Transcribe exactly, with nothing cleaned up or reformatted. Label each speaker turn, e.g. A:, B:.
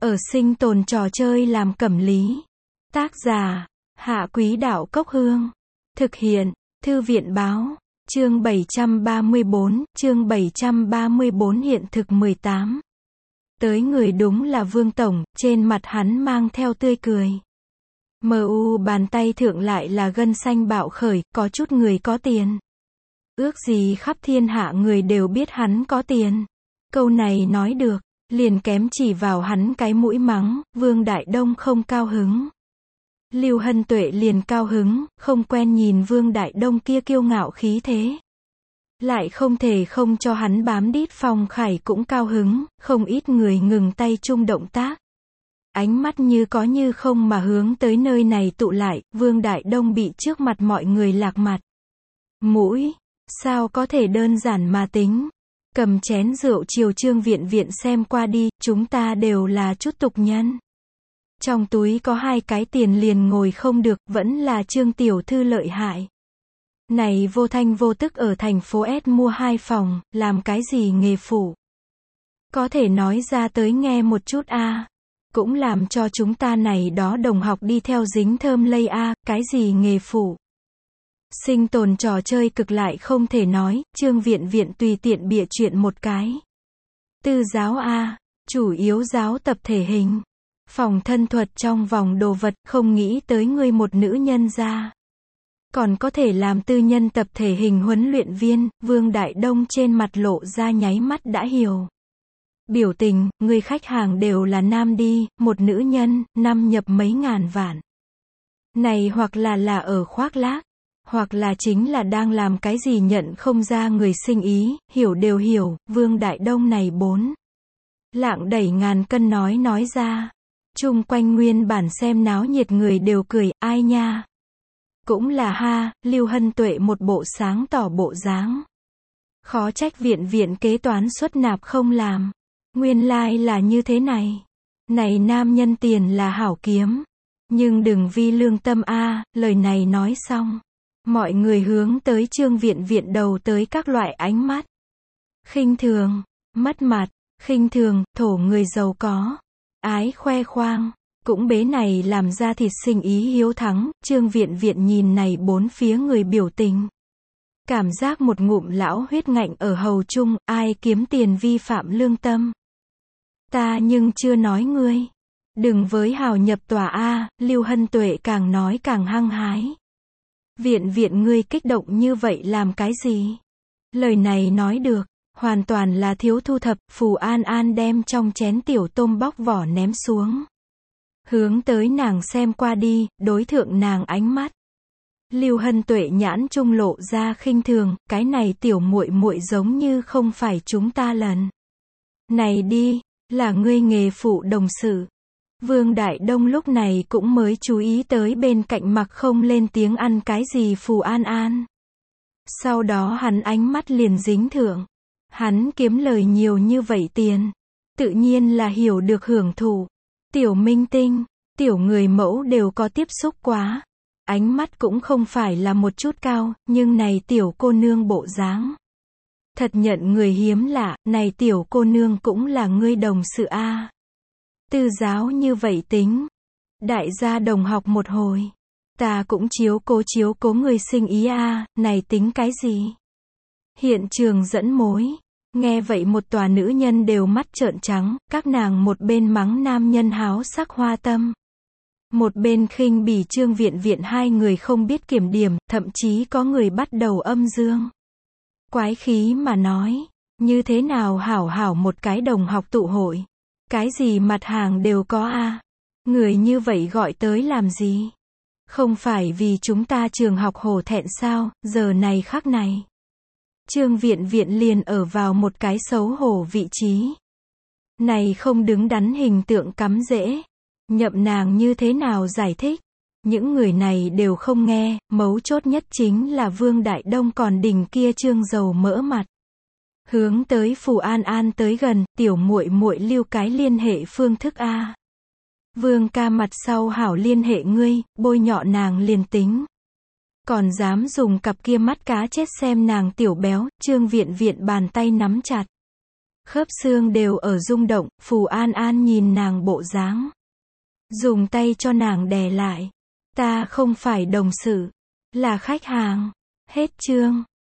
A: Ở sinh tồn trò chơi làm cẩm lý. Tác giả, Hạ Quý Đạo Cốc Hương. Thực hiện, Thư viện Báo. Chương bảy trăm ba mươi tư, chương bảy trăm ba mươi tư hiện thực mười tám. Tới người đúng là Vương Tổng, trên mặt hắn mang theo tươi cười. Mờ u bàn tay thượng lại là gân xanh bạo khởi, có chút người có tiền. Ước gì khắp thiên hạ người đều biết hắn có tiền. Câu này nói được, liền kém chỉ vào hắn cái mũi mắng, Vương Đại Đông không cao hứng. Lưu Hân Tuệ liền cao hứng, không quen nhìn Vương Đại Đông kia kiêu ngạo khí thế. Lại không thể không cho hắn bám đít. Phong Khải cũng cao hứng, không ít người ngừng tay chung động tác. Ánh mắt như có như không mà hướng tới nơi này tụ lại, Vương Đại Đông bị trước mặt mọi người lạc mặt. Mũi, sao có thể đơn giản mà tính. Cầm chén rượu chiều Trương Viện Viện xem qua đi, chúng ta đều là chút tục nhân. Trong túi có hai cái tiền liền ngồi không được, vẫn là Trương tiểu thư lợi hại. Này vô thanh vô tức ở thành phố S mua hai phòng, làm cái gì nghề phụ. Có thể nói ra tới nghe một chút a à. Cũng làm cho chúng ta này đó đồng học đi theo dính thơm lây a à, cái gì nghề phụ. Sinh tồn trò chơi cực lại không thể nói, Trương Viện Viện tùy tiện bịa chuyện một cái. Tư giáo a à, chủ yếu giáo tập thể hình. Phòng thân thuật trong vòng đồ vật, không nghĩ tới ngươi một nữ nhân ra. Còn có thể làm tư nhân tập thể hình huấn luyện viên, Vương Đại Đông trên mặt lộ ra nháy mắt đã hiểu. Biểu tình, người khách hàng đều là nam đi, một nữ nhân, năm nhập mấy ngàn vạn. Này hoặc là là ở khoác lác, hoặc là chính là đang làm cái gì nhận không ra người sinh ý, hiểu đều hiểu, Vương Đại Đông này bốn. Lạng đẩy ngàn cân nói nói ra. Chung quanh nguyên bản xem náo nhiệt người đều cười, ai nha. Cũng là ha, Lưu Hân Tuệ một bộ sáng tỏ bộ dáng. Khó trách Viện Viện kế toán xuất nạp không làm. Nguyên lai like là như thế này. Này nam nhân tiền là hảo kiếm. Nhưng đừng vi lương tâm a à, lời này nói xong. Mọi người hướng tới Trương Viện Viện đầu tới các loại ánh mắt. Khinh thường, mất mặt, khinh thường, thổ người giàu có. Ái khoe khoang, cũng bế này làm ra thịt sinh ý hiếu thắng, Trương Viện Viện nhìn này bốn phía người biểu tình. Cảm giác một ngụm lão huyết ngạnh ở hầu chung, ai kiếm tiền vi phạm lương tâm. Ta nhưng chưa nói ngươi. Đừng với hào nhập tòa A, Lưu Hân Tuệ càng nói càng hăng hái. Viện Viện ngươi kích động như vậy làm cái gì? Lời này nói được. Hoàn toàn là thiếu thu thập, Phù An An đem trong chén tiểu tôm bóc vỏ ném xuống. Hướng tới nàng xem qua đi, đối thượng nàng ánh mắt. Lưu Hân Tuệ nhãn trung lộ ra khinh thường, cái này tiểu muội muội giống như không phải chúng ta lần. Này đi, là ngươi nghề phụ đồng sự. Vương Đại Đông lúc này cũng mới chú ý tới bên cạnh mặc không lên tiếng ăn cái gì Phù An An. Sau đó hắn ánh mắt liền dính thượng. Hắn kiếm lời nhiều như vậy tiền, tự nhiên là hiểu được hưởng thụ. Tiểu minh tinh, tiểu người mẫu đều có tiếp xúc quá. Ánh mắt cũng không phải là một chút cao, nhưng này tiểu cô nương bộ dáng. Thật nhận người hiếm lạ, này tiểu cô nương cũng là ngươi đồng sự a à. Tư giáo như vậy tính. Đại gia đồng học một hồi. Ta cũng chiếu cố chiếu cố người sinh ý a à, này tính cái gì? Hiện trường dẫn mối. Nghe vậy một tòa nữ nhân đều mắt trợn trắng, các nàng một bên mắng nam nhân háo sắc hoa tâm. Một bên khinh bỉ Trương Viện Viện hai người không biết kiểm điểm, thậm chí có người bắt đầu âm dương. Quái khí mà nói, như thế nào hảo hảo một cái đồng học tụ hội. Cái gì mặt hàng đều có a à? Người như vậy gọi tới làm gì? Không phải vì chúng ta trường học hổ thẹn sao, giờ này khắc này. Trương Viện Viện liền ở vào một cái xấu hổ vị trí. Này không đứng đắn hình tượng cắm rễ. Nhậm nàng như thế nào giải thích? Những người này đều không nghe, mấu chốt nhất chính là Vương Đại Đông còn đỉnh kia trương dầu mỡ mặt. Hướng tới Phù An An tới gần, tiểu muội muội lưu cái liên hệ phương thức a. Vương ca mặt sau hảo liên hệ ngươi, bôi nhọ nàng liền tính. Còn dám dùng cặp kia mắt cá chết xem nàng tiểu béo, Trương Viện Viện bàn tay nắm chặt. Khớp xương đều ở rung động, Phù An An nhìn nàng bộ dáng. Dùng tay cho nàng đè lại. Ta không phải đồng sự, là khách hàng. Hết chương.